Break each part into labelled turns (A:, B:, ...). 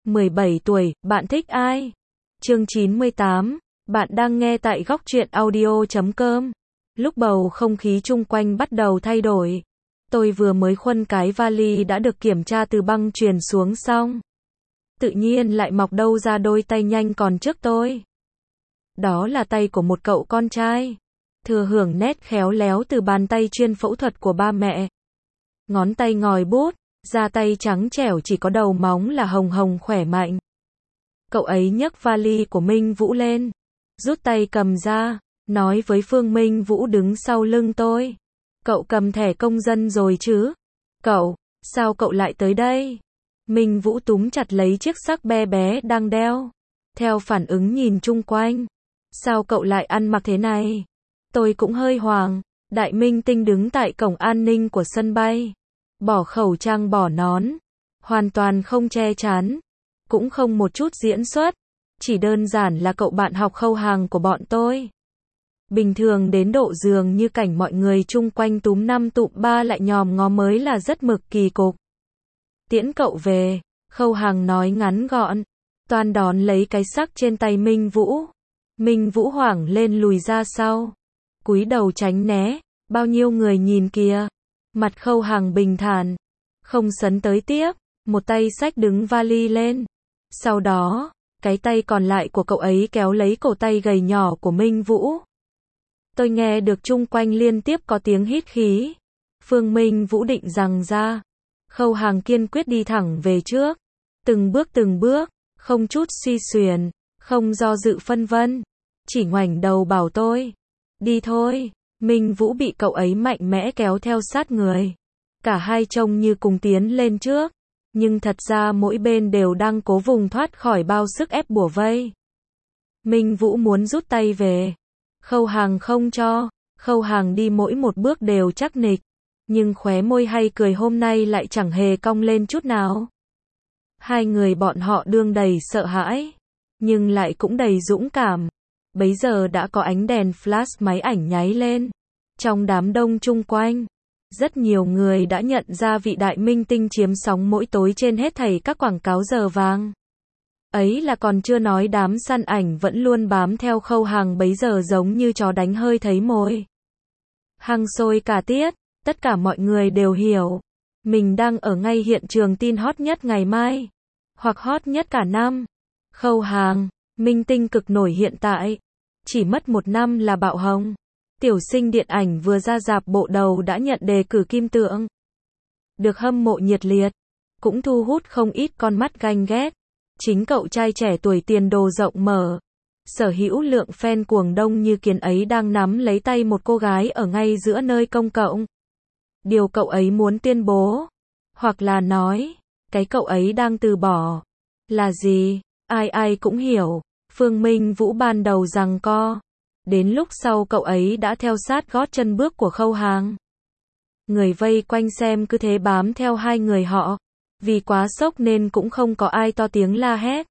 A: 17 tuổi, bạn thích ai? Chương 98, bạn đang nghe tại góc truyện audio.com. Lúc bầu không khí chung quanh bắt đầu thay đổi. Tôi vừa mới khuân cái vali đã được kiểm tra từ băng chuyền xuống xong. Tự nhiên lại mọc đâu ra đôi tay nhanh còn trước tôi. Đó là tay của một cậu con trai. Thừa hưởng nét khéo léo từ bàn tay chuyên phẫu thuật của ba mẹ. Ngón tay ngòi bút, da tay trắng trẻo chỉ có đầu móng là hồng hồng khỏe mạnh. Cậu ấy nhấc vali của Minh Vũ lên, rút tay cầm ra, nói với Phương Minh Vũ đứng sau lưng tôi. Cậu cầm thẻ công dân rồi chứ? Cậu, sao cậu lại tới đây? Minh Vũ túm chặt lấy chiếc sắc be bé đang đeo. Theo phản ứng nhìn chung quanh. Sao cậu lại ăn mặc thế này? Tôi cũng hơi hoảng. Đại minh tinh đứng tại cổng an ninh của sân bay. Bỏ khẩu trang bỏ nón. Hoàn toàn không che chắn. Cũng không một chút diễn xuất. Chỉ đơn giản là cậu bạn học Khâu Hàng của bọn tôi. Bình thường đến độ dường như cảnh mọi người chung quanh túm năm tụm ba lại nhòm ngó mới là rất mực kỳ cục. Tiễn cậu về, Khâu Hàng nói ngắn gọn. Toan đón lấy cái sắc trên tay Minh Vũ. Minh Vũ hoảng lên lùi ra sau. Cúi đầu tránh né, bao nhiêu người nhìn kìa. Mặt Khâu Hàng bình thản. Không sấn tới tiếp, một tay xách đứng vali lên. Sau đó, cái tay còn lại của cậu ấy kéo lấy cổ tay gầy nhỏ của Minh Vũ. Tôi nghe được chung quanh liên tiếp có tiếng hít khí. Phương Minh Vũ định rằng ra. Khâu Hàng kiên quyết đi thẳng về trước. Từng bước, không chút suy xuyển, không do dự phân vân. Chỉ ngoảnh đầu bảo tôi. Đi thôi. Minh Vũ bị cậu ấy mạnh mẽ kéo theo sát người. Cả hai trông như cùng tiến lên trước. Nhưng thật ra mỗi bên đều đang cố vùng thoát khỏi bao sức ép bủa vây. Minh Vũ muốn rút tay về. Khâu Hàng không cho. Khâu Hàng đi mỗi một bước đều chắc nịch. Nhưng khóe môi hay cười hôm nay lại chẳng hề cong lên chút nào. Hai người bọn họ đương đầy sợ hãi. Nhưng lại cũng đầy dũng cảm. Bấy giờ đã có ánh đèn flash máy ảnh nháy lên. Trong đám đông chung quanh. Rất nhiều người đã nhận ra vị đại minh tinh chiếm sóng mỗi tối trên hết thảy các quảng cáo giờ vàng. Ấy là còn chưa nói đám săn ảnh vẫn luôn bám theo Khâu Hàng bấy giờ giống như chó đánh hơi thấy mồi. Hăng sôi cả tiết, tất cả mọi người đều hiểu. Mình đang ở ngay hiện trường tin hot nhất ngày mai. Hoặc hot nhất cả năm. Khâu Hàng, minh tinh cực nổi hiện tại. Chỉ mất 1 năm là bạo hồng. Tiểu sinh điện ảnh vừa ra rạp bộ đầu đã nhận đề cử kim tượng. Được hâm mộ nhiệt liệt. Cũng thu hút không ít con mắt ganh ghét. Chính cậu trai trẻ tuổi tiền đồ rộng mở. Sở hữu lượng fan cuồng đông như kiến ấy đang nắm lấy tay một cô gái ở ngay giữa nơi công cộng. Điều cậu ấy muốn tuyên bố. Hoặc là nói. Cái cậu ấy đang từ bỏ. Là gì? Ai cũng hiểu. Phương Minh Vũ ban đầu giằng co. Đến lúc sau cậu ấy đã theo sát gót chân bước của Khâu Hàng. Người vây quanh xem cứ thế bám theo hai người họ. Vì quá sốc nên cũng không có ai to tiếng la hét.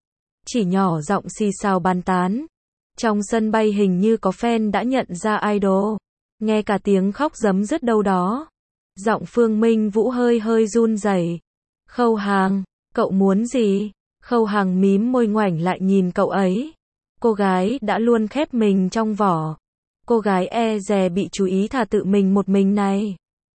A: Chỉ nhỏ giọng xì xào bàn tán. Trong sân bay hình như có fan đã nhận ra idol. Nghe cả tiếng khóc rấm rứt đâu đó. Giọng Phương Minh Vũ hơi run rẩy. Khâu Hàng, cậu muốn gì? Khâu Hàng mím môi ngoảnh lại nhìn cậu ấy. Cô gái đã luôn khép mình trong vỏ. Cô gái e dè bị chú ý thà tự mình một mình này.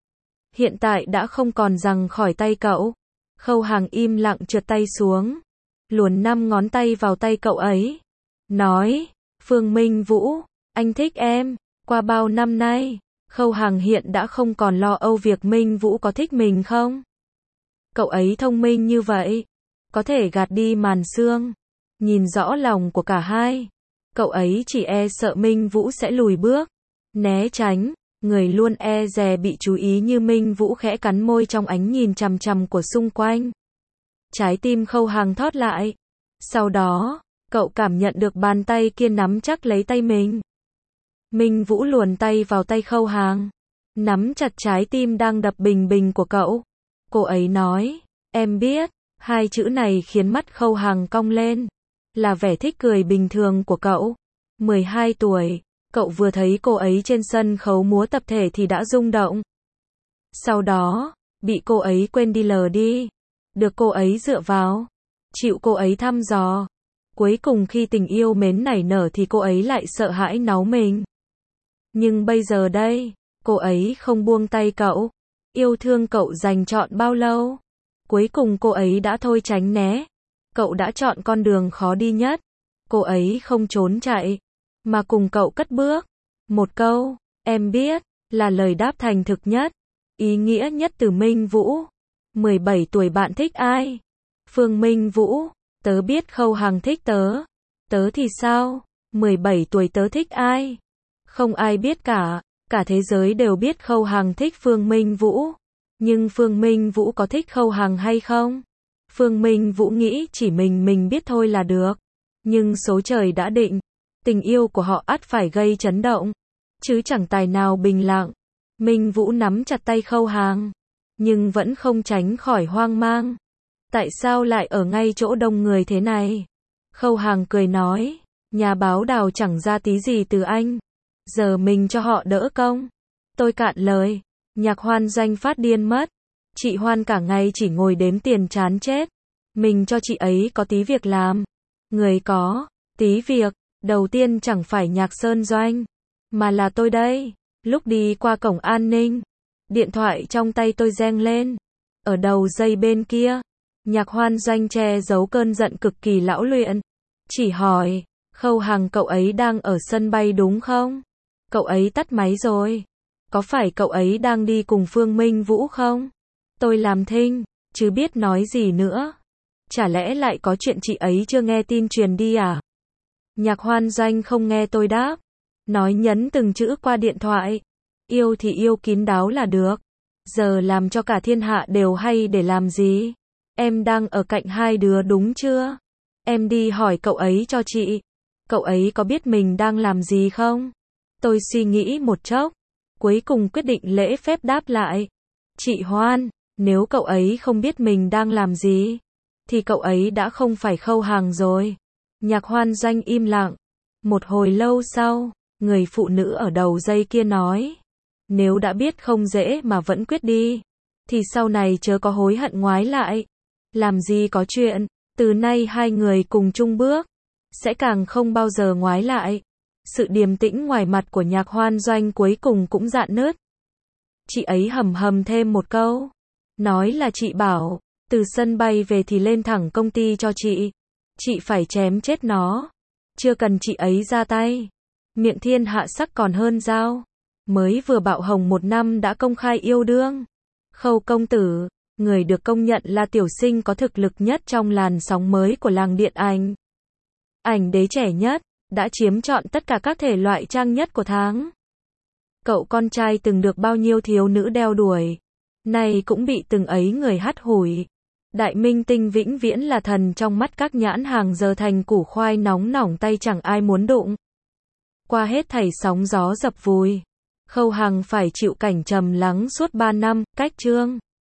A: Hiện tại đã không còn giằng khỏi tay cậu. Khâu Hàng im lặng trượt tay xuống. Luồn 5 ngón tay vào tay cậu ấy. Nói, Phương Minh Vũ, anh thích em. Qua bao năm nay, Khâu Hàng hiện đã không còn lo âu việc Minh Vũ có thích mình không. Cậu ấy thông minh như vậy. Có thể gạt đi màn sương. Nhìn rõ lòng của cả hai. Cậu ấy chỉ e sợ Minh Vũ sẽ lùi bước. Né tránh. Người luôn e dè bị chú ý như Minh Vũ khẽ cắn môi trong ánh nhìn chằm chằm của xung quanh. Trái tim Khâu Hàng thót lại. Sau đó, cậu cảm nhận được bàn tay kia nắm chắc lấy tay mình. Minh Vũ luồn tay vào tay Khâu Hàng. Nắm chặt trái tim đang đập bình bình của cậu. Cô ấy nói, em biết. 2 chữ này khiến mắt Khâu Hàng cong lên. Là vẻ thích cười bình thường của cậu. 12 tuổi, cậu vừa thấy cô ấy trên sân khấu múa tập thể thì đã rung động. Sau đó, bị cô ấy quên đi lờ đi. Được cô ấy dựa vào. chịu cô ấy thăm dò. Cuối cùng khi tình yêu mến nảy nở thì cô ấy lại sợ hãi náu mình. Nhưng bây giờ đây, cô ấy không buông tay cậu. Yêu thương cậu dành trọn bao lâu? Cuối cùng cô ấy đã thôi tránh né. Cậu đã chọn con đường khó đi nhất. Cô ấy không trốn chạy, mà cùng cậu cất bước. Một câu, em biết, là lời đáp thành thực nhất, ý nghĩa nhất từ Minh Vũ. 17 tuổi bạn thích ai? Phương Minh Vũ, tớ biết Khâu Hằng thích tớ. Tớ thì sao? 17 tuổi tớ thích ai? Không ai biết cả thế giới đều biết Khâu Hằng thích Phương Minh Vũ. Nhưng Phương Minh Vũ có thích Khâu Hằng hay không? Phương Minh Vũ nghĩ chỉ mình biết thôi là được. Nhưng số trời đã định, tình yêu của họ ắt phải gây chấn động, chứ chẳng tài nào bình lặng. Minh Vũ nắm chặt tay Khâu Hằng, nhưng vẫn không tránh khỏi hoang mang. Tại sao lại ở ngay chỗ đông người thế này? Khâu Hằng cười nói, nhà báo Đào chẳng ra tí gì từ anh. Giờ mình cho họ đỡ công. Tôi cạn lời, Nhạc Hoan Doanh phát điên mất. Chị Hoan cả ngày chỉ ngồi đếm tiền chán chết. Mình cho chị ấy có tí việc làm. Người có tí việc, đầu tiên chẳng phải Nhạc Sơn Doanh, mà là tôi đây. Lúc đi qua cổng an ninh, điện thoại trong tay tôi reng lên. Ở đầu dây bên kia, Nhạc Hoan Doanh che giấu cơn giận cực kỳ lão luyện. Chỉ hỏi, Khâu Hằng cậu ấy đang ở sân bay đúng không? Cậu ấy tắt máy rồi. Có phải cậu ấy đang đi cùng Phương Minh Vũ không? Tôi làm thinh, chứ biết nói gì nữa. Chả lẽ lại có chuyện chị ấy chưa nghe tin truyền đi à? Nhạc Hoan Doanh không nghe tôi đáp. Nói nhấn từng chữ qua điện thoại. Yêu thì yêu kín đáo là được. Giờ làm cho cả thiên hạ đều hay để làm gì? Em đang ở cạnh hai đứa đúng chưa? Em đi hỏi cậu ấy cho chị. Cậu ấy có biết mình đang làm gì không? Tôi suy nghĩ một chốc, cuối cùng quyết định lễ phép đáp lại. Chị Hoan, nếu cậu ấy không biết mình đang làm gì, thì cậu ấy đã không phải Khâu Hằng rồi. Nhạc Hoan Doanh im lặng. Một hồi lâu sau, người phụ nữ ở đầu dây kia nói, nếu đã biết không dễ mà vẫn quyết đi, thì sau này chớ có hối hận ngoái lại. Làm gì có chuyện, từ nay hai người cùng chung bước, sẽ càng không bao giờ ngoái lại. Sự điềm tĩnh ngoài mặt của Nhạc Hoan Doanh cuối cùng cũng rạn nứt. Chị ấy hầm hầm thêm một câu, nói là chị bảo, từ sân bay về thì lên thẳng công ty cho chị. Chị phải chém chết nó. Chưa cần chị ấy ra tay. Miệng thiên hạ sắc còn hơn dao. Mới vừa bạo hồng 1 năm đã công khai yêu đương. Khâu công tử, người được công nhận là tiểu sinh có thực lực nhất trong làn sóng mới của làng điện ảnh. Ảnh đế trẻ nhất, đã chiếm trọn tất cả các thể loại trang nhất của tháng. Cậu con trai từng được bao nhiêu thiếu nữ đeo đuổi, nay cũng bị từng ấy người hắt hủi. Đại minh tinh vĩnh viễn là thần trong mắt các nhãn hàng, giờ thành củ khoai nóng nỏng tay chẳng ai muốn đụng. Qua hết thảy sóng gió dập vùi, Khâu Hằng phải chịu cảnh trầm lắng suốt 3 năm, cách chương.